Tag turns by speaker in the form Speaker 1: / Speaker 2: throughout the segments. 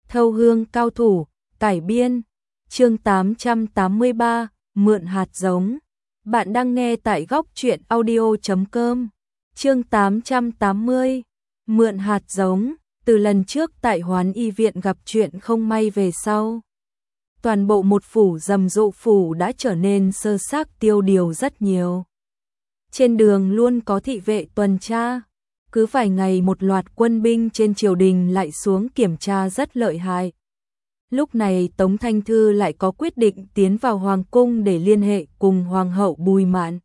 Speaker 1: Thâu hương cao thủ, cải biên, chương 883, mượn hạt giống. Bạn đang nghe tại góc truyện audio.com, chương 880, mượn hạt giống. Từ lần trước tại Hoán Y viện gặp chuyện không may về sau, toàn bộ một phủ Rầm Dụ phủ đã trở nên sơ xác tiêu điều rất nhiều. Trên đường luôn có thị vệ tuần tra, cứ vài ngày một loạt quân binh trên triều đình lại xuống kiểm tra rất lợi hại. Lúc này Tống Thanh Thư lại có quyết định tiến vào Hoàng cung để liên hệ cùng Hoàng hậu Bùi Mạn.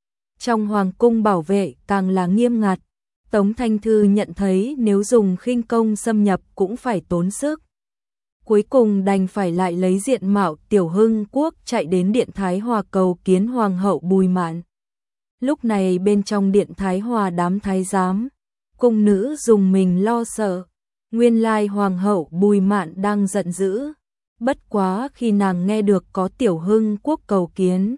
Speaker 1: Trong Hoàng cung bảo vệ càng là nghiêm ngặt, Tống Thanh Thư nhận thấy nếu dùng khinh công xâm nhập cũng phải tốn sức. Cuối cùng đành phải lại lấy diện mạo Tiểu Hưng Quốc chạy đến Điện Thái Hòa cầu kiến Hoàng hậu Bùi Mạn. Lúc này bên trong Điện Thái Hòa đám thái giám, cung nữ dùng mình lo sợ. Nguyên lai Hoàng hậu Bùi Mạn đang giận dữ. Bất quá khi nàng nghe được có Tiểu Hưng Quốc cầu kiến,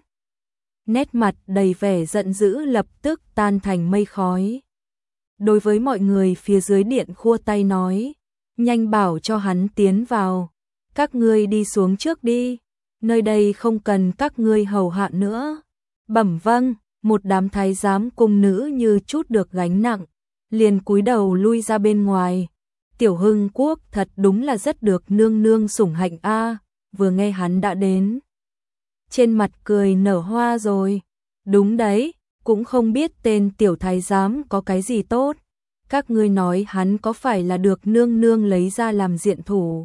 Speaker 1: nét mặt đầy vẻ giận dữ lập tức tan thành mây khói. Đối với mọi người phía dưới điện khua tay nói, nhanh bảo cho hắn tiến vào. Các ngươi đi xuống trước đi, nơi đây không cần các ngươi hầu hạ nữa. Bẩm vâng. Một đám thái giám cung nữ như chút được gánh nặng, liền cúi đầu lui ra bên ngoài. Tiểu Hưng Quốc thật đúng là rất được nương nương sủng hạnh a. Vừa nghe hắn đã đến, trên mặt cười nở hoa rồi. Đúng đấy, cũng không biết tên tiểu thái giám có cái gì tốt. Các ngươi nói hắn có phải là được nương nương lấy ra làm diện thủ?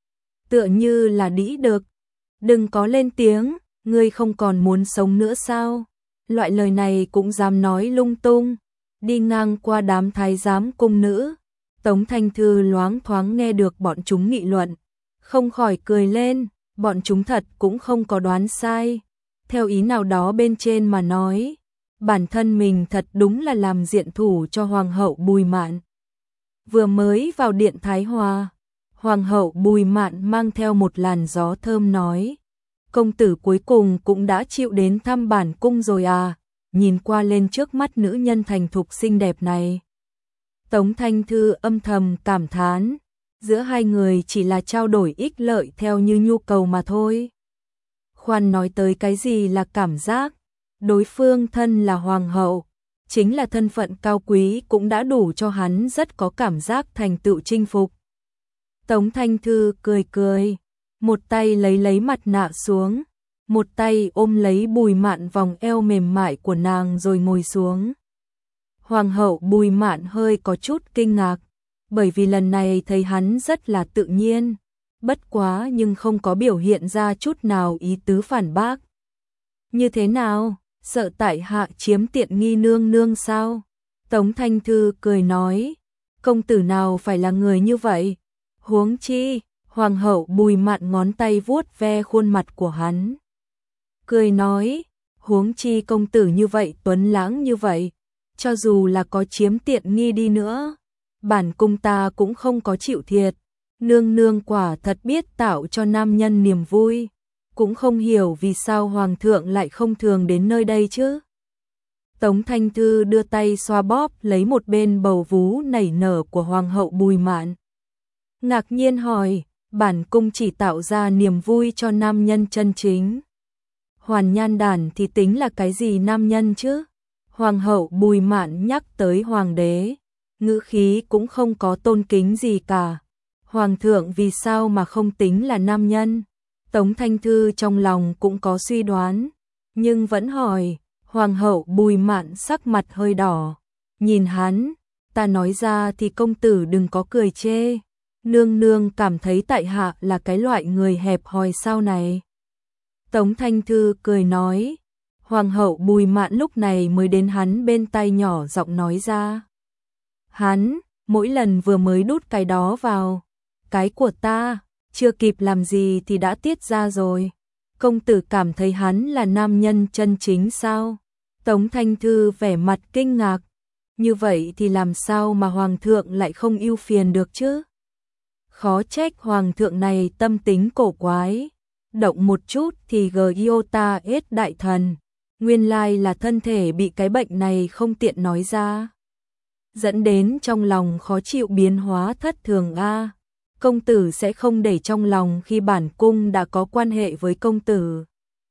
Speaker 1: Tựa như là đĩ đực. Đừng có lên tiếng, ngươi không còn muốn sống nữa sao? Loại lời này cũng dám nói lung tung. Đi ngang qua đám thái giám cung nữ, Tống Thanh Thư loáng thoáng nghe được bọn chúng nghị luận, không khỏi cười lên. Bọn chúng thật cũng không có đoán sai. Theo ý nào đó bên trên mà nói, bản thân mình thật đúng là làm diện thủ cho Hoàng hậu Bùi Mạn. Vừa mới vào Điện Thái Hòa, Hoàng hậu Bùi Mạn mang theo một làn gió thơm nói, công tử cuối cùng cũng đã chịu đến thăm bản cung rồi à. Nhìn qua lên trước mắt nữ nhân thành thục xinh đẹp này, Tống Thanh Thư âm thầm cảm thán, giữa hai người chỉ là trao đổi ích lợi theo như nhu cầu mà thôi. Khoan nói tới cái gì là cảm giác, đối phương thân là hoàng hậu, chính là thân phận cao quý cũng đã đủ cho hắn rất có cảm giác thành tựu chinh phục. Tống Thanh Thư cười cười, một tay lấy mặt nạ xuống, một tay ôm lấy Bùi Mạn vòng eo mềm mại của nàng rồi ngồi xuống. Hoàng hậu Bùi Mạn hơi có chút kinh ngạc, bởi vì lần này thấy hắn rất là tự nhiên, bất quá nhưng không có biểu hiện ra chút nào ý tứ phản bác. Như thế nào, sợ tại hạ chiếm tiện nghi nương nương sao? Tống Thanh Thư cười nói, công tử nào phải là người như vậy? Huống chi, Hoàng hậu Bùi Mạn ngón tay vuốt ve khuôn mặt của hắn, cười nói, huống chi công tử như vậy tuấn lãng như vậy, cho dù là có chiếm tiện nghi đi nữa, bản cung ta cũng không có chịu thiệt. Nương nương quả thật biết tạo cho nam nhân niềm vui, cũng không hiểu vì sao hoàng thượng lại không thường đến nơi đây chứ. Tống Thanh Thư đưa tay xoa bóp lấy một bên bầu vú nảy nở của Hoàng hậu Bùi Mạn, ngạc nhiên hỏi, bản cung chỉ tạo ra niềm vui cho nam nhân chân chính. Hoàn nhan đản thì tính là cái gì nam nhân chứ? Hoàng hậu Bùi Mạn nhắc tới hoàng đế, ngữ khí cũng không có tôn kính gì cả. Hoàng thượng vì sao mà không tính là nam nhân? Tống Thanh Thư trong lòng cũng có suy đoán, nhưng vẫn hỏi. Hoàng hậu Bùi Mạn sắc mặt hơi đỏ, nhìn hắn, ta nói ra thì công tử đừng có cười chê. Nương nương cảm thấy tại hạ là cái loại người hẹp hòi sao này? Tống Thanh Thư cười nói. Hoàng hậu Bùi Mạn lúc này mới đến hắn bên tai nhỏ giọng nói ra. Hắn, mỗi lần vừa mới đút cái đó vào cái của ta, chưa kịp làm gì thì đã tiết ra rồi. Công tử cảm thấy hắn là nam nhân chân chính sao? Tống Thanh Thư vẻ mặt kinh ngạc. Như vậy thì làm sao mà hoàng thượng lại không ưu phiền được chứ? Khó trách hoàng thượng này tâm tính cổ quái, động một chút thì Giota hết đại thần. Nguyên lai là thân thể bị cái bệnh này không tiện nói ra, dẫn đến trong lòng khó chịu biến hóa thất thường a. công tử sẽ không để trong lòng khi bản cung đã có quan hệ với công tử,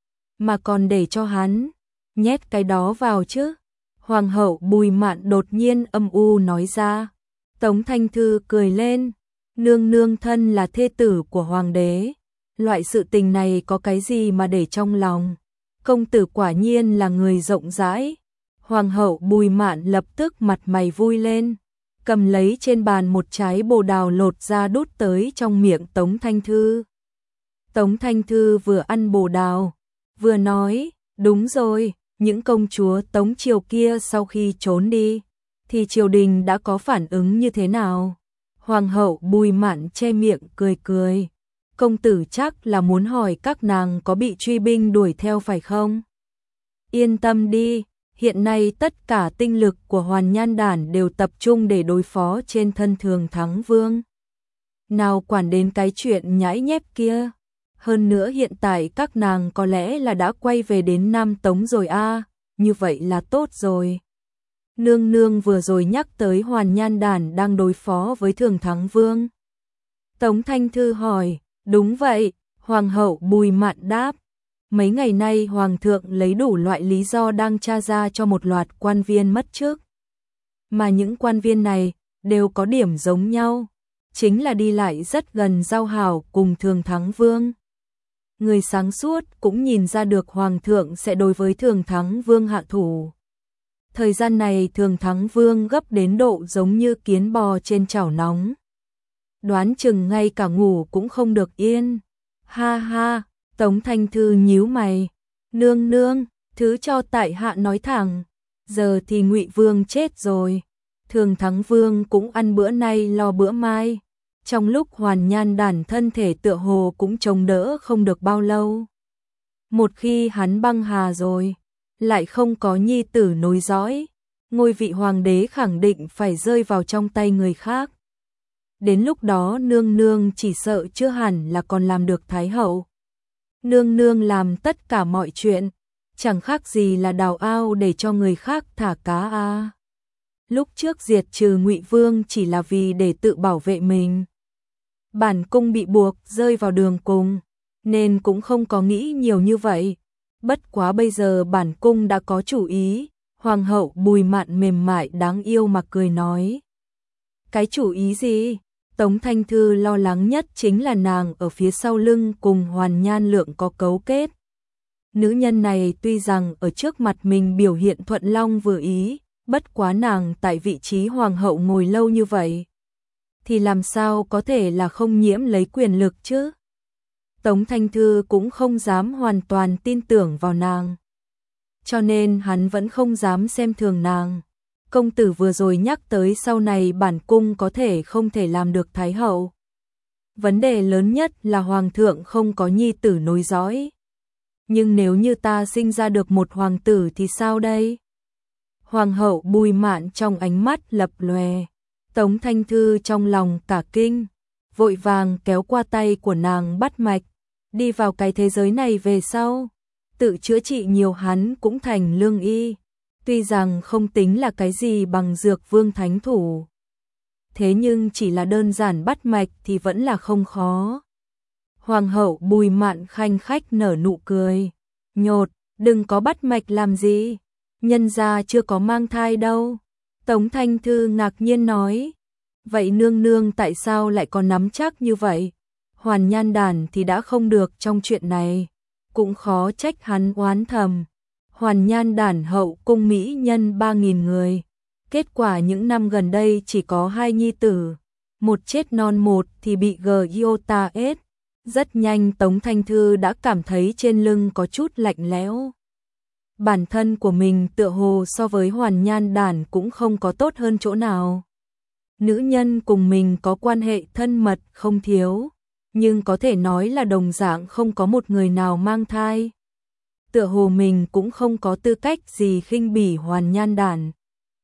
Speaker 1: mà còn để cho hắn nhét cái đó vào chứ. Hoàng hậu Bùi Mạn đột nhiên âm u nói ra. Tống Thanh Thư cười lên, nương nương thân là thê tử của hoàng đế, loại sự tình này có cái gì mà để trong lòng, công tử quả nhiên là người rộng rãi. Hoàng hậu Bùi Mạn lập tức mặt mày vui lên, cầm lấy trên bàn một trái bồ đào lột ra đút tới trong miệng Tống Thanh Thư. Tống Thanh Thư vừa ăn bồ đào, vừa nói, đúng rồi, những công chúa Tống triều kia sau khi trốn đi, thì triều đình đã có phản ứng như thế nào? Hoàng hậu Bùi Mạn che miệng cười cười, công tử chắc là muốn hỏi các nàng có bị truy binh đuổi theo phải không? Yên tâm đi, hiện nay tất cả tinh lực của Hoàn Nhan Đản đều tập trung để đối phó trên thân Thường Thắng Vương. Nào quản đến cái chuyện nhãi nhép kia. Hơn nữa hiện tại các nàng có lẽ là đã quay về đến Nam Tống rồi a, như vậy là tốt rồi. Nương nương vừa rồi nhắc tới Hoàn Nhan Đản đang đối phó với Thường Thắng Vương. Tống Thanh Thư hỏi, đúng vậy, Hoàng hậu Bùi Mạn đáp. Mấy ngày nay Hoàng thượng lấy đủ loại lý do đang tra ra cho một loạt quan viên mất chức. Mà những quan viên này đều có điểm giống nhau, chính là đi lại rất gần giao hảo cùng Thường Thắng Vương. Người sáng suốt cũng nhìn ra được Hoàng thượng sẽ đối với Thường Thắng Vương hạ thủ. Thời gian này Thường Thắng Vương gấp đến độ giống như kiến bò trên chảo nóng. Đoán chừng ngay cả ngủ cũng không được yên. Ha ha, Tống Thanh Thư nhíu mày. Nương nương, thứ cho tại hạ nói thẳng. Giờ thì Ngụy Vương chết rồi. Thường Thắng Vương cũng ăn bữa nay lo bữa mai. Trong lúc Hoàn Nhan Đản thân thể tựa hồ cũng chống đỡ không được bao lâu. Một khi hắn băng hà rồi, lại không có nhi tử nối dõi, ngôi vị hoàng đế khẳng định phải rơi vào trong tay người khác. Đến lúc đó nương nương chỉ sợ chưa hẳn là còn làm được thái hậu. Nương nương làm tất cả mọi chuyện, chẳng khác gì là đào ao để cho người khác thả cá a. Lúc trước diệt trừ Ngụy Vương chỉ là vì để tự bảo vệ mình. Bản cung bị buộc rơi vào đường cùng, nên cũng không có nghĩ nhiều như vậy. Bất quá bây giờ bản cung đã có chủ ý. Hoàng hậu Bùi Mạn mềm mại đáng yêu mà cười nói. Cái chủ ý gì? Tống Thanh Thư lo lắng nhất chính là nàng ở phía sau lưng cùng Hoàn Nhan Lượng có cấu kết. Nữ nhân này tuy rằng ở trước mặt mình biểu hiện thuận long vừa ý, bất quá nàng tại vị trí hoàng hậu ngồi lâu như vậy, thì làm sao có thể là không nhiễm lấy quyền lực chứ? Tống Thanh Thư cũng không dám hoàn toàn tin tưởng vào nàng, cho nên hắn vẫn không dám xem thường nàng. Công tử vừa rồi nhắc tới sau này bản cung có thể không thể làm được thái hậu. Vấn đề lớn nhất là hoàng thượng không có nhi tử nối dõi. Nhưng nếu như ta sinh ra được một hoàng tử thì sao đây? Hoàng hậu Bùi Mạn trong ánh mắt lập lòe. Tống Thanh Thư trong lòng cả kinh, vội vàng kéo qua tay của nàng bắt mạch. Đi vào cái thế giới này về sau, tự chữa trị nhiều hắn cũng thành lương y. Tuy rằng không tính là cái gì bằng Dược Vương thánh thủ, thế nhưng chỉ là đơn giản bắt mạch thì vẫn là không khó. Hoàng hậu Bùi Mạn khanh khách nở nụ cười. Nhột, đừng có bắt mạch làm gì, nhân gia chưa có mang thai đâu. Tống Thanh Thư ngạc nhiên nói. Vậy nương nương tại sao lại có nắm chắc như vậy? Hoàn Nhan Đản thì đã không được trong chuyện này, cũng khó trách hắn oán thầm. Hoàn Nhan Đản hậu cung mỹ nhân 3.000 người, kết quả những năm gần đây chỉ có 2 nhi tử, một chết non một thì bị Giota ết. Rất nhanh Tống Thanh Thư đã cảm thấy trên lưng có chút lạnh lẽo. Bản thân của mình tựa hồ so với Hoàn Nhan Đản cũng không có tốt hơn chỗ nào. Nữ nhân cùng mình có quan hệ thân mật không thiếu, nhưng có thể nói là đồng dạng không có một người nào mang thai. Tựa hồ mình cũng không có tư cách gì khinh bỉ Hoàn Nhan Đản.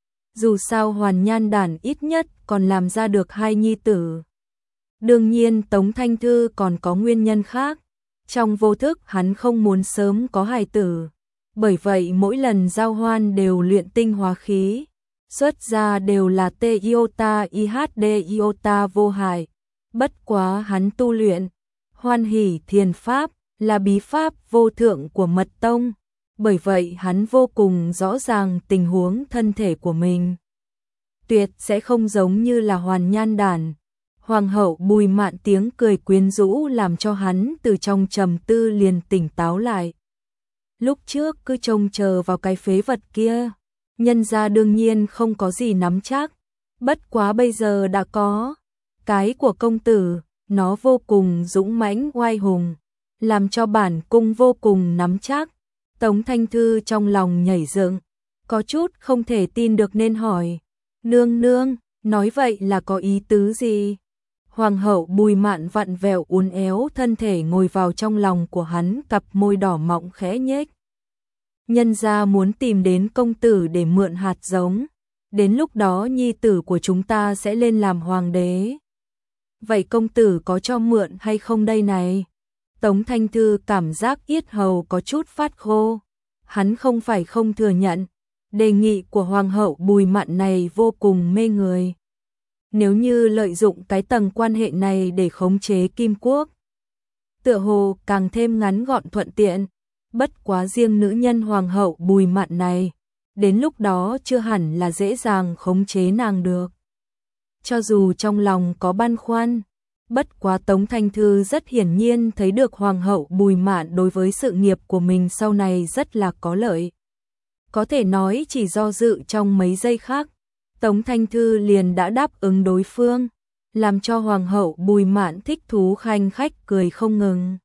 Speaker 1: Dù sao Hoàn Nhan Đản ít nhất còn làm ra được 2 nhi tử. Đương nhiên Tống Thanh Thư còn có nguyên nhân khác. Trong vô thức hắn không muốn sớm có hài tử. Bởi vậy mỗi lần giao hoan đều luyện tinh hóa khí. Xuất ra đều là T iota IHD iota vô hại. Bất quá hắn tu luyện Hoan Hỷ Thiền Pháp là bí pháp vô thượng của mật tông, bởi vậy hắn vô cùng rõ ràng tình huống thân thể của mình. Tuyệt sẽ không giống như là Hoàn Nhan Đản. Hoàng hậu Bùi Mạn tiếng cười quyến rũ làm cho hắn từ trong trầm tư liền tỉnh táo lại. Lúc trước cứ trông chờ vào cái phế vật kia, nhân gia đương nhiên không có gì nắm chắc, bất quá bây giờ đã có. Cái của công tử, nó vô cùng dũng mãnh oai hùng, làm cho bản cung vô cùng nắm chắc. Tống Thanh Thư trong lòng nhảy dựng, có chút không thể tin được nên hỏi, nương nương, nói vậy là có ý tứ gì? Hoàng hậu Bùi Mạn vặn vẹo uốn éo thân thể ngồi vào trong lòng của hắn, cặp môi đỏ mọng khẽ nhếch. Nhân gia muốn tìm đến công tử để mượn hạt giống, đến lúc đó nhi tử của chúng ta sẽ lên làm hoàng đế. Vậy công tử có cho mượn hay không đây này? Tống Thanh Thư cảm giác yết hầu có chút phát khô. Hắn không phải không thừa nhận, đề nghị của Hoàng hậu Bùi Mạn này vô cùng mê người. Nếu như lợi dụng cái tầng quan hệ này để khống chế Kim Quốc, tựa hồ càng thêm ngắn gọn thuận tiện. Bất quá riêng nữ nhân Hoàng hậu Bùi Mạn này, đến lúc đó chưa hẳn là dễ dàng khống chế nàng được. Cho dù trong lòng có băn khoăn, bất quá Tống Thanh Thư rất hiển nhiên thấy được Hoàng hậu Bùi Mạn đối với sự nghiệp của mình sau này rất là có lợi. Có thể nói chỉ do dự trong mấy giây khác, Tống Thanh Thư liền đã đáp ứng đối phương, làm cho Hoàng hậu Bùi Mạn thích thú khanh khách cười không ngừng.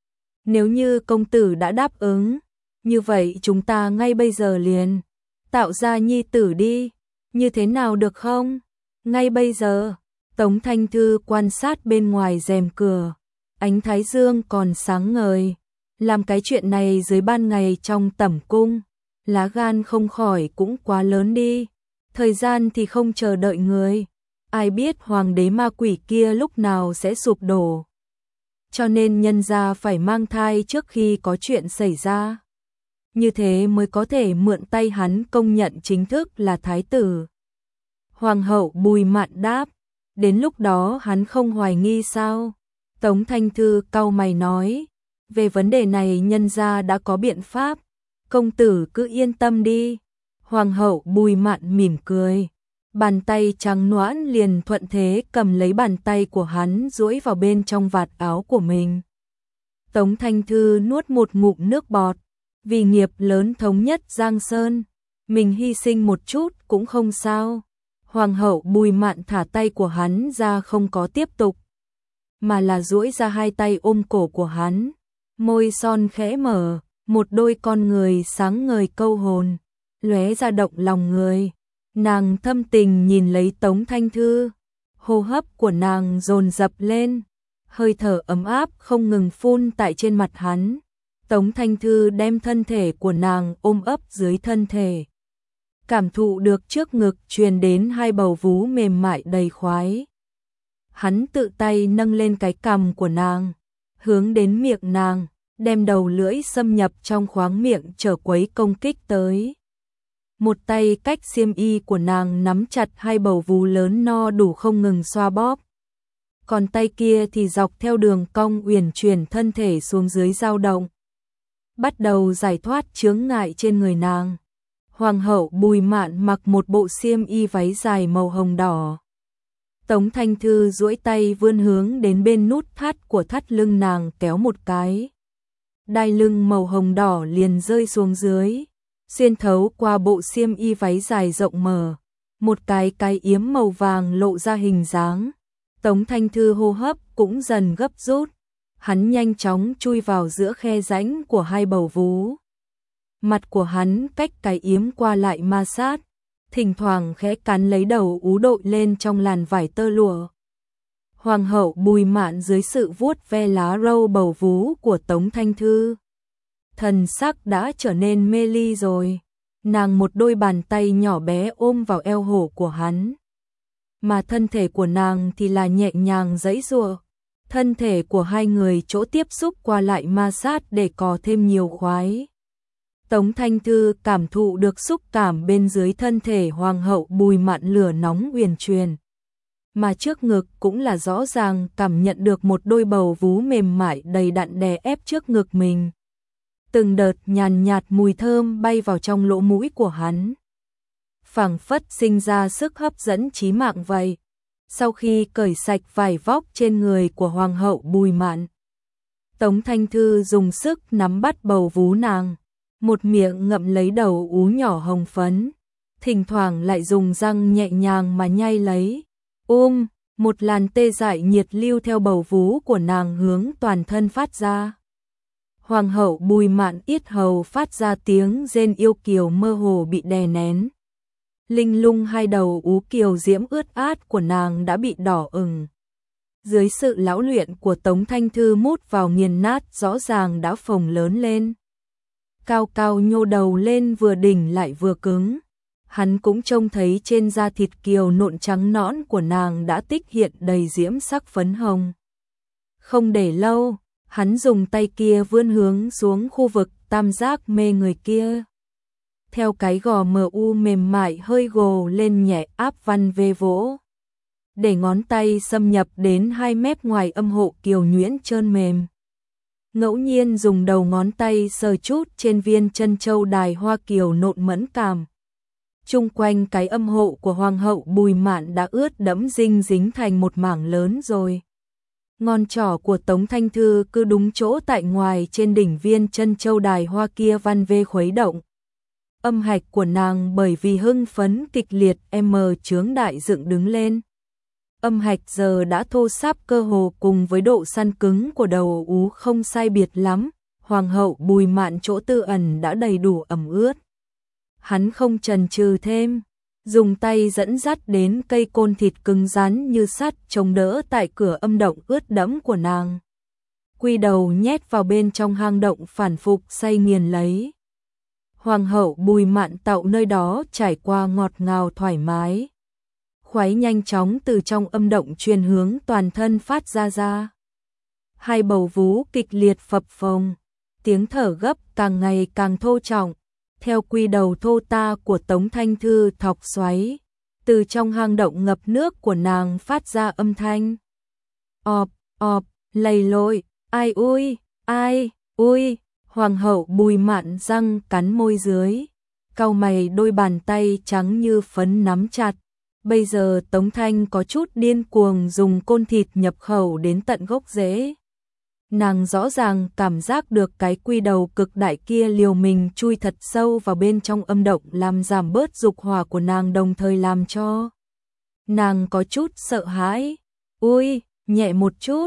Speaker 1: Nếu như công tử đã đáp ứng, như vậy chúng ta ngay bây giờ liền tạo ra nhi tử đi, như thế nào được không? Ngay bây giờ, Tống Thanh Thư quan sát bên ngoài rèm cửa, ánh thái dương còn sáng ngời, làm cái chuyện này dưới ban ngày trong tẩm cung, lá gan không khỏi cũng quá lớn đi, thời gian thì không chờ đợi người, ai biết hoàng đế ma quỷ kia lúc nào sẽ sụp đổ. Cho nên nhân gia phải mang thai trước khi có chuyện xảy ra. Như thế mới có thể mượn tay hắn công nhận chính thức là thái tử. Hoàng hậu Bùi Mạn đáp, đến lúc đó hắn không hoài nghi sao? Tống Thanh Thư cau mày nói, về vấn đề này nhân gia đã có biện pháp, công tử cứ yên tâm đi. Hoàng hậu Bùi Mạn mỉm cười, bàn tay trắng nõn liền thuận thế cầm lấy bàn tay của hắn duỗi vào bên trong vạt áo của mình. Tống Thanh Thư nuốt một ngụm nước bọt, vì nghiệp lớn thống nhất Giang Sơn, mình hy sinh một chút cũng không sao. Hoàng hậu Bùi Mạn thả tay của hắn ra không có tiếp tục, mà là duỗi ra hai tay ôm cổ của hắn, môi son khẽ mở, một đôi con người sáng ngời câu hồn, lóe ra động lòng người. Nàng thâm tình nhìn lấy Tống Thanh Thư, hô hấp của nàng dồn dập lên, hơi thở ấm áp không ngừng phun tại trên mặt hắn. Tống Thanh Thư đem thân thể của nàng ôm ấp dưới thân thể, cảm thụ được trước ngực truyền đến hai bầu vú mềm mại đầy khoái. Hắn tự tay nâng lên cái cằm của nàng, hướng đến miệng nàng, đem đầu lưỡi xâm nhập trong khoáng miệng trở quấy công kích tới. Một tay cách xiêm y của nàng nắm chặt hai bầu vú lớn no đủ không ngừng xoa bóp. Còn tay kia thì dọc theo đường cong uyển chuyển thân thể xuống dưới dao động, bắt đầu giải thoát chướng ngại trên người nàng. Hoàng hậu Bùi Mạn mặc một bộ xiêm y váy dài màu hồng đỏ. Tống Thanh Thư duỗi tay vươn hướng đến bên nút thắt của thắt lưng nàng kéo một cái. Đai lưng màu hồng đỏ liền rơi xuống dưới, xuyên thấu qua bộ xiêm y váy dài rộng mở, một cái yếm màu vàng lộ ra hình dáng. Tống Thanh Thư hô hấp cũng dần gấp rút, hắn nhanh chóng chui vào giữa khe rãnh của hai bầu vú. Mặt của hắn cách cái yếm qua lại ma sát, thỉnh thoảng khẽ cắn lấy đầu ú đội lên trong làn vải tơ lụa. Hoàng hậu Bùi Mạn dưới sự vuốt ve lá râu bầu vú của Tống Thanh Thư, thần sắc đã trở nên mê ly rồi. Nàng một đôi bàn tay nhỏ bé ôm vào eo hổ của hắn, mà thân thể của nàng thì là nhẹ nhàng giãy giụa. Thân thể của hai người chỗ tiếp xúc qua lại ma sát để có thêm nhiều khoái. Tống Thanh Thư cảm thụ được xúc cảm bên dưới thân thể Hoàng hậu Bùi Mạn lửa nóng uyển chuyển. mà trước ngực cũng là rõ ràng cảm nhận được một đôi bầu vú mềm mại đầy đặn đè ép trước ngực mình. Từng đợt nhàn nhạt mùi thơm bay vào trong lỗ mũi của hắn, phảng phất sinh ra sức hấp dẫn chí mạng vậy. Sau khi cởi sạch vải vóc trên người của Hoàng hậu Bùi Mạn, Tống Thanh Thư dùng sức nắm bắt bầu vú nàng, một miệng ngậm lấy đầu ú nhỏ hồng phấn, thỉnh thoảng lại dùng răng nhẹ nhàng mà nhai lấy. Một làn tê dại nhiệt lưu theo bầu vú của nàng hướng toàn thân phát ra. Hoàng hậu Bùi Mạn yết hầu phát ra tiếng rên yêu kiều mơ hồ bị đè nén. Linh lung hai đầu ú kiều diễm ướt át của nàng đã bị đỏ ửng. Dưới sự lão luyện của Tống Thanh Thư mút vào nghiền nát rõ ràng đã phồng lớn lên. Cao cao nhô đầu lên vừa đỉnh lại vừa cứng. Hắn cũng trông thấy trên da thịt kiều nộn trắng nõn của nàng đã tích hiện đầy diễm sắc phấn hồng. Không để lâu, hắn dùng tay kia vươn hướng xuống khu vực tam giác mê người kia. Theo cái gò mờ u mềm mại hơi gồ lên nhẹ áp văn vê vỗ. Để ngón tay xâm nhập đến hai mép ngoài âm hộ kiều nhuyễn trơn mềm. Ngẫu nhiên dùng đầu ngón tay sờ chút trên viên chân châu đài hoa kiều nộn mẫn cảm. Chung quanh cái âm hộ của Hoàng hậu Bùi Mạn đã ướt đẫm dinh dính thành một mảng lớn rồi. Ngón trỏ của Tống Thanh Thư cứ đúng chỗ tại ngoài trên đỉnh viên chân châu đài hoa kia văn vê khuấy động. Âm hạch của nàng bởi vì hưng phấn kịch liệt chướng đại dựng đứng lên. Âm hạch giờ đã thô ráp cơ hồ cùng với độ săn cứng của đầu ú không sai biệt lắm. Hoàng hậu Bùi Mạn chỗ tư ẩn đã đầy đủ ẩm ướt. Hắn không chần chừ thêm, dùng tay dẫn dắt đến cây côn thịt cứng rắn như sắt chống đỡ tại cửa âm động ướt đẫm của nàng. Quy đầu nhét vào bên trong hang động phản phục say nghiền lấy. Hoàng hậu Bùi Mạn Tậu nơi đó trải qua ngọt ngào thoải mái. Khoái nhanh chóng từ trong âm động truyền hướng toàn thân phát ra. Hai bầu vú kịch liệt phập phồng, tiếng thở gấp càng ngày càng thô trọng. Theo quy đầu thô ta của Tống Thanh Thư thọc xoáy, từ trong hang động ngập nước của nàng phát ra âm thanh. Ọp, ọp, lầy lội, ai ui, Hoàng hậu Bùi Mạn răng cắn môi dưới, cau mày đôi bàn tay trắng như phấn nắm chặt. Bây giờ Tống Thanh có chút điên cuồng dùng côn thịt nhập khẩu đến tận gốc rễ. Nàng rõ ràng cảm giác được cái quy đầu cực đại kia liều mình chui thật sâu vào bên trong âm động làm giảm bớt dục hỏa của nàng, đồng thời làm cho nàng có chút sợ hãi. Ui, nhẹ một chút,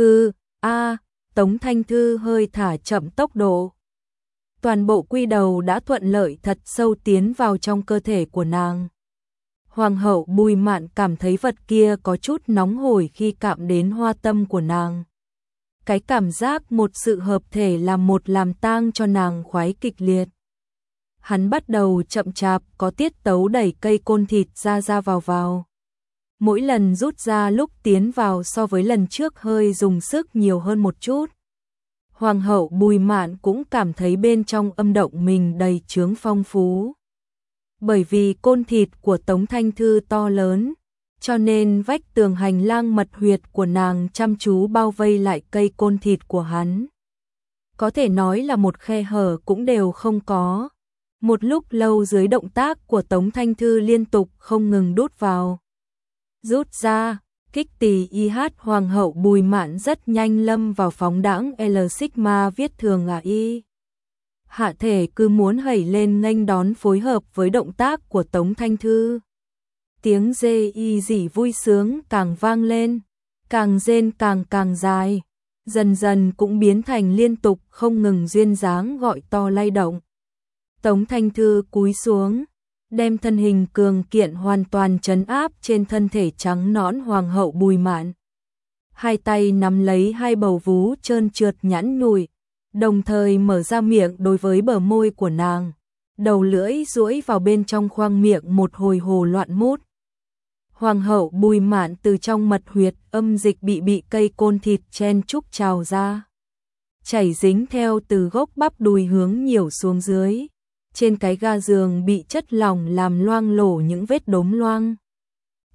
Speaker 1: Tống Thanh Thư hơi thả chậm tốc độ. Toàn bộ quy đầu đã thuận lợi thật sâu tiến vào trong cơ thể của nàng. Hoàng hậu Bùi Mạn cảm thấy vật kia có chút nóng hổi khi chạm đến hoa tâm của nàng. Cái cảm giác một sự hợp thể làm một làm tang cho nàng khoái kịch liệt. Hắn bắt đầu chậm chạp có tiết tấu đẩy cây côn thịt ra vào. Mỗi lần rút ra lúc tiến vào so với lần trước hơi dùng sức nhiều hơn một chút. Hoàng hậu Bùi Mạn cũng cảm thấy bên trong âm động mình đầy chướng phong phú. Bởi vì côn thịt của Tống Thanh Thư to lớn, cho nên vách tường hành lang mật huyệt của nàng chăm chú bao vây lại cây côn thịt của hắn. Có thể nói là một khe hở cũng đều không có. Một lúc lâu dưới động tác của Tống Thanh Thư liên tục không ngừng đút vào, rút ra, kích tỳ IH. Hoàng hậu Bùi Mạn rất nhanh lâm vào phóng đãng L Sigma viết thường y. Hạ thể cứ muốn hẩy lên nghênh đón phối hợp với động tác của Tống Thanh Thư. Tiếng dê y dỉ vui sướng càng vang lên, càng rên càng dài, dần dần cũng biến thành liên tục không ngừng duyên dáng gọi to lay động. Tống Thanh Thư cúi xuống, đem thân hình cường kiện hoàn toàn trấn áp trên thân thể trắng nõn Hoàng hậu Bùi Mạn. Hai tay nắm lấy hai bầu vú trơn trượt nhẵn nhụi, đồng thời mở ra miệng đối với bờ môi của nàng, đầu lưỡi duỗi vào bên trong khoang miệng một hồi hồ loạn mút. Hoàng hậu Bùi Mạn từ trong mật huyệt âm dịch bị cây côn thịt chen chúc trào ra, chảy dính theo từ gốc bắp đùi hướng nhiều xuống dưới. Trên cái ga giường bị chất lỏng làm loang lổ những vết đốm loang.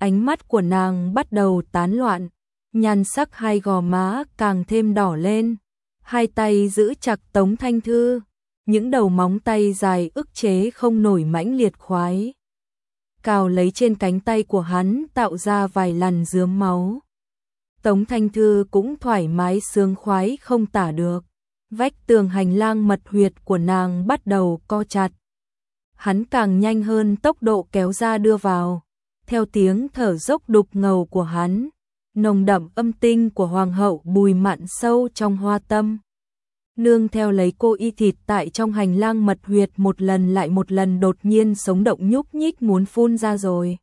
Speaker 1: ánh mắt của nàng bắt đầu tán loạn, nhan sắc hai gò má càng thêm đỏ lên, hai tay giữ chặt Tống Thanh Thư, những đầu móng tay dài ức chế không nổi mãnh liệt khoái. Cào lấy trên cánh tay của hắn tạo ra vài lần rướm máu. Tống Thanh Thư cũng thoải mái sướng khoái không tả được. Vách tường hành lang mật huyệt của nàng bắt đầu co chặt. Hắn càng nhanh hơn tốc độ kéo ra đưa vào. Theo tiếng thở dốc đục ngầu của hắn, nồng đậm âm tinh của hoàng hậu Bùi Mạn sâu trong hoa tâm. Nương theo lấy cô y thịt tại trong hành lang mật huyệt một lần lại một lần đột nhiên sống động nhúc nhích muốn phun ra rồi.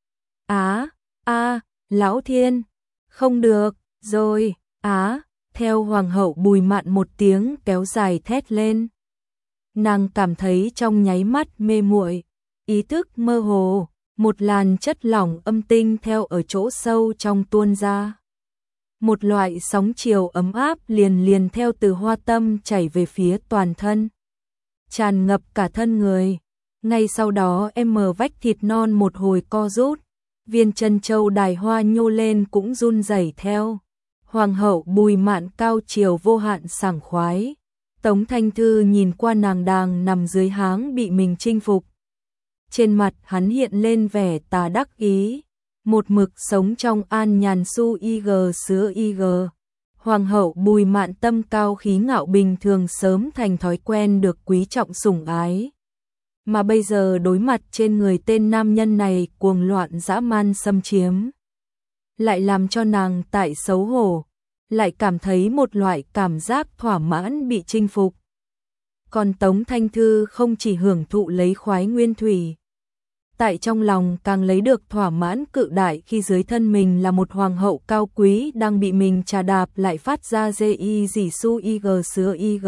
Speaker 1: Lão thiên, không được, rồi, theo hoàng hậu Bùi Mạn một tiếng kéo dài thét lên. Nàng cảm thấy trong nháy mắt mê muội, ý thức mơ hồ, một làn chất lỏng âm tinh theo ở chỗ sâu trong tuôn ra. Một loại sóng chiều ấm áp liền liền theo từ hoa tâm chảy về phía toàn thân, tràn ngập cả thân người. Ngay sau đó vách thịt non một hồi co rút, viên chân châu đài hoa nhô lên cũng run rẩy theo. Hoàng hậu Bùi Mạn cao chiều vô hạn sảng khoái. Tống Thanh Thư nhìn qua nàng đang nằm dưới háng bị mình chinh phục. Trên mặt hắn hiện lên vẻ tà đắc ý. Một mực sống trong an nhàn su ig sữa ig. Hoàng hậu Bùi Mạn tâm cao khí ngạo bình thường sớm thành thói quen được quý trọng sủng ái. Mà bây giờ đối mặt trên người tên nam nhân này cuồng loạn dã man xâm chiếm, lại làm cho nàng tại xấu hổ, lại cảm thấy một loại cảm giác thỏa mãn bị chinh phục. Còn Tống Thanh Thư không chỉ hưởng thụ lấy khoái nguyên thủy, tại trong lòng càng lấy được thỏa mãn cự đại khi dưới thân mình là một hoàng hậu cao quý đang bị mình trà đạp lại phát ra gi dỉ su ig sữa ig.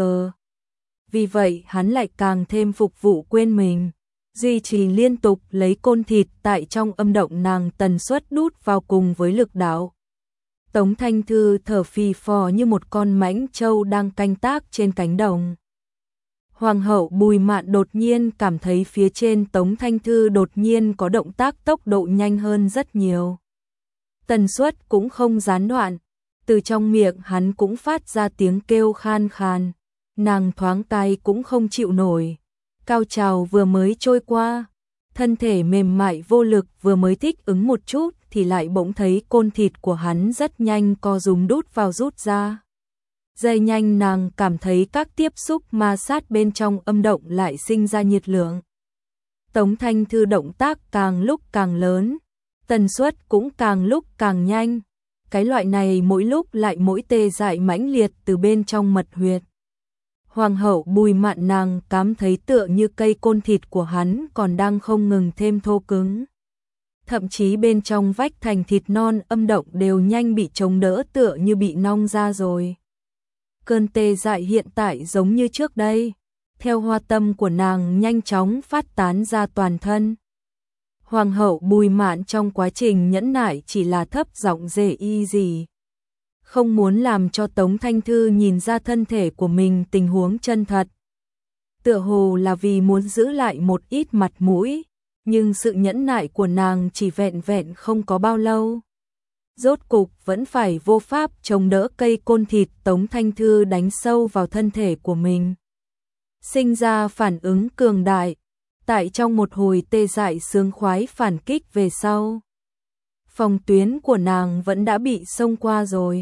Speaker 1: Vì vậy hắn lại càng thêm phục vụ quên mình, duy trì liên tục lấy côn thịt tại trong âm động nàng tần suất đút vào cùng với lực đạo. Tống Thanh Thư thở phì phò như một con mãnh trâu đang canh tác trên cánh đồng. Hoàng hậu Bùi Mạn đột nhiên cảm thấy phía trên Tống Thanh Thư đột nhiên có động tác tốc độ nhanh hơn rất nhiều. Tần suất cũng không gián đoạn, từ trong miệng hắn cũng phát ra tiếng kêu khan khan. Nàng thoáng cái cũng không chịu nổi. Cao trào vừa mới trôi qua, thân thể mềm mại vô lực vừa mới thích ứng một chút thì lại bỗng thấy côn thịt của hắn rất nhanh co rúm đút vào rút ra. Rất nhanh nàng cảm thấy các tiếp xúc ma sát bên trong âm động lại sinh ra nhiệt lượng. Tống Thanh Thư động tác càng lúc càng lớn, tần suất cũng càng lúc càng nhanh. Cái loại này mỗi lúc lại mỗi tê dại mãnh liệt từ bên trong mật huyệt. Hoàng hậu Bùi Mạn nàng cảm thấy tựa như cây côn thịt của hắn còn đang không ngừng thêm thô cứng. Thậm chí bên trong vách thành thịt non âm động đều nhanh bị chống đỡ tựa như bị nong ra rồi. Cơn tê dại hiện tại giống như trước đây, theo hoa tâm của nàng nhanh chóng phát tán ra toàn thân. Hoàng hậu Bùi Mạn trong quá trình nhẫn nại chỉ là thấp giọng rể y gì. Không muốn làm cho Tống Thanh Thư nhìn ra thân thể của mình tình huống chân thật. Tựa hồ là vì muốn giữ lại một ít mặt mũi, nhưng sự nhẫn nại của nàng chỉ vẹn vẹn không có bao lâu. Rốt cục vẫn phải vô pháp chống đỡ cây côn thịt Tống Thanh Thư đánh sâu vào thân thể của mình. Sinh ra phản ứng cường đại, tại trong một hồi tê dại sướng khoái phản kích về sau. Phòng tuyến của nàng vẫn đã bị xông qua rồi.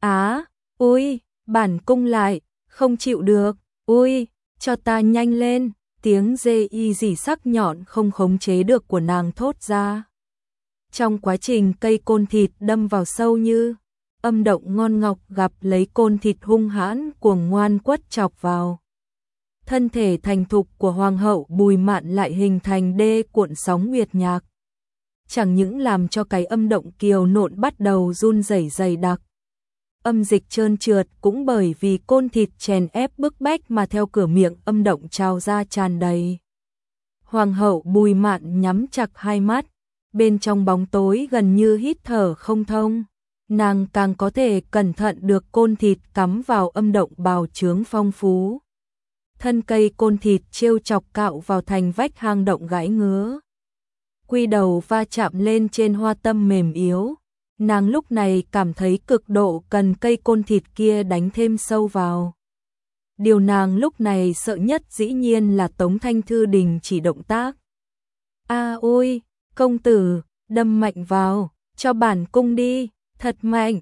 Speaker 1: Ui, bản cung lại, không chịu được, ui, cho ta nhanh lên, tiếng dê y dỉ sắc nhọn không khống chế được của nàng thốt ra. Trong quá trình cây côn thịt đâm vào sâu như, âm động ngon ngọc gặp lấy côn thịt hung hãn cuồng ngoan quất chọc vào. Thân thể thành thục của hoàng hậu Bùi Mạn lại hình thành đê cuộn sóng nguyệt nhạc. Chẳng những làm cho cái âm động kiều nộn bắt đầu run rẩy dày đặc. Âm dịch trơn trượt cũng bởi vì côn thịt chèn ép bức bách mà theo cửa miệng âm động trào ra tràn đầy. Hoàng hậu Bùi Mạn nhắm chặt hai mắt, bên trong bóng tối gần như hít thở không thông. Nàng càng có thể cẩn thận được côn thịt cắm vào âm động bào chướng phong phú. Thân cây côn thịt trêu chọc cạo vào thành vách hang động gãi ngứa. quy đầu va chạm lên trên hoa tâm mềm yếu. Nàng lúc này cảm thấy cực độ cần cây côn thịt kia đánh thêm sâu vào. Điều nàng lúc này sợ nhất dĩ nhiên là Tống Thanh Thư đình chỉ động tác. Ôi, công tử, đâm mạnh vào, cho bản cung đi, thật mạnh,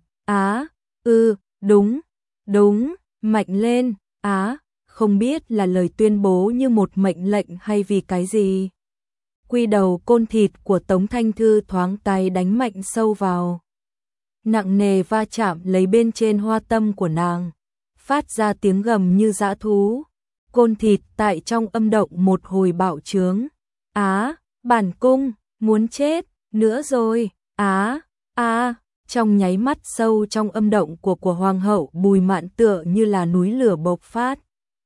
Speaker 1: đúng, mạnh lên, không biết là lời tuyên bố như một mệnh lệnh hay vì cái gì. Quy đầu côn thịt của Tống Thanh Thư thoáng cái đánh mạnh sâu vào. Nặng nề va chạm lấy bên trên hoa tâm của nàng, phát ra tiếng gầm như dã thú. Côn thịt tại trong âm động một hồi bạo trướng. Bản cung, muốn chết, nữa rồi, trong nháy mắt sâu trong âm động của Hoàng hậu Bùi Mạn tựa như là núi lửa bộc phát.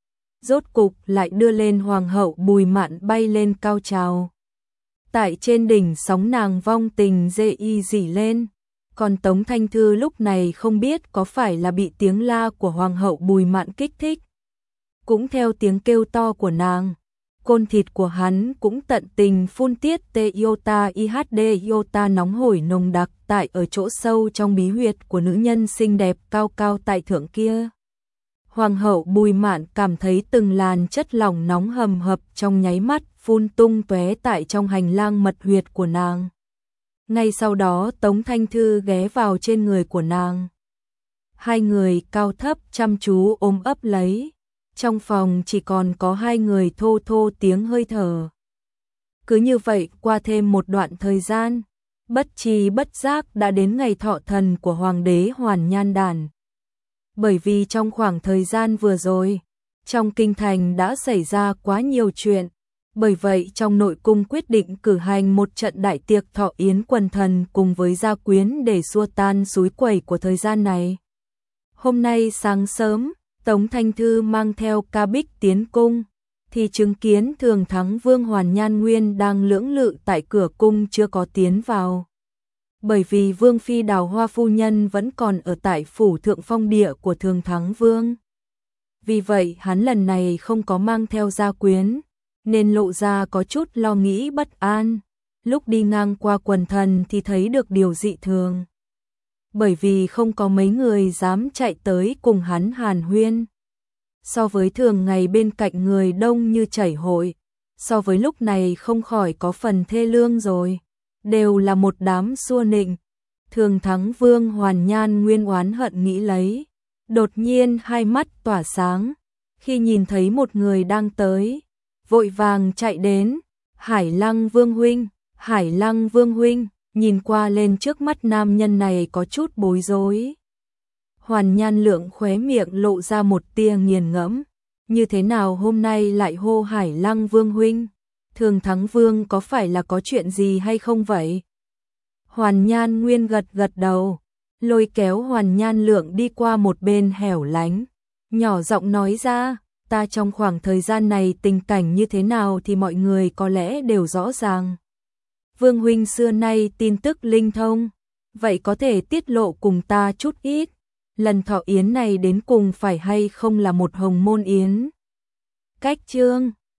Speaker 1: Rốt cục lại đưa lên Hoàng hậu Bùi Mạn bay lên cao trào. Tại trên đỉnh sóng nàng vong tình dê y rỉ lên. Còn Tống Thanh Thư lúc này không biết có phải là bị tiếng la của Hoàng hậu Bùi Mạn kích thích. Cũng theo tiếng kêu to của nàng, côn thịt của hắn cũng tận tình phun tiết iota ihd iota nóng hổi nồng đặc tại ở chỗ sâu trong bí huyệt của nữ nhân xinh đẹp cao cao tại thượng kia. Hoàng hậu Bùi Mạn cảm thấy từng làn chất lỏng nóng hầm hập trong nháy mắt phun tung tóe tại trong hành lang mật huyệt của nàng. Ngay sau đó Tống Thanh Thư ghé vào trên người của nàng. Hai người cao thấp chăm chú ôm ấp lấy. Trong phòng chỉ còn có hai người thô thô tiếng hơi thở. Cứ như vậy qua thêm một đoạn thời gian, bất tri bất giác đã đến ngày thọ thần của Hoàng đế Hoàn Nhan Đản. Bởi vì trong khoảng thời gian vừa rồi, trong kinh thành đã xảy ra quá nhiều chuyện. Bởi vậy trong nội cung quyết định cử hành một trận đại tiệc thọ yến quần thần cùng với gia quyến để xua tan súi quẩy của thời gian này. Hôm nay sáng sớm, Tống Thanh Thư mang theo Ca Bích tiến cung, thì chứng kiến Thường Thắng Vương Hoàn Nhan Nguyên đang lưỡng lự tại cửa cung chưa có tiến vào. Bởi vì Vương Phi Đào Hoa Phu Nhân vẫn còn ở tại phủ thượng phong địa của Thường Thắng Vương. Vì vậy hắn lần này không có mang theo gia quyến, nên lộ ra có chút lo nghĩ bất an. Lúc đi ngang qua quần thần thì thấy được điều dị thường. Bởi vì không có mấy người dám chạy tới cùng hắn hàn huyên. So với thường ngày bên cạnh người đông như chảy hội, so với lúc này không khỏi có phần thê lương rồi. Đều là một đám xua nịnh. Thường Thắng Vương Hoàn Nhan Nguyên oán hận nghĩ lấy. Đột nhiên hai mắt tỏa sáng, khi nhìn thấy một người đang tới. Vội vàng chạy đến. Hải Lăng Vương huynh, Hải Lăng Vương huynh. Nhìn qua lên trước mắt nam nhân này có chút bối rối. Hoàn Nhan Lượng khóe miệng lộ ra một tia nghiền ngẫm. Như thế nào hôm nay lại hô Hải Lăng Vương huynh? Thường Thắng Vương có phải là có chuyện gì hay không vậy? Hoàn Nhan Nguyên gật gật đầu, lôi kéo Hoàn Nhan Lượng đi qua một bên hẻo lánh, nhỏ giọng nói ra, ta trong khoảng thời gian này tình cảnh như thế nào thì mọi người có lẽ đều rõ ràng. Vương huynh xưa nay tin tức linh thông, vậy có thể tiết lộ cùng ta chút ít, lần thọ yến này đến cùng phải hay không là một hồng môn yến? Cách chương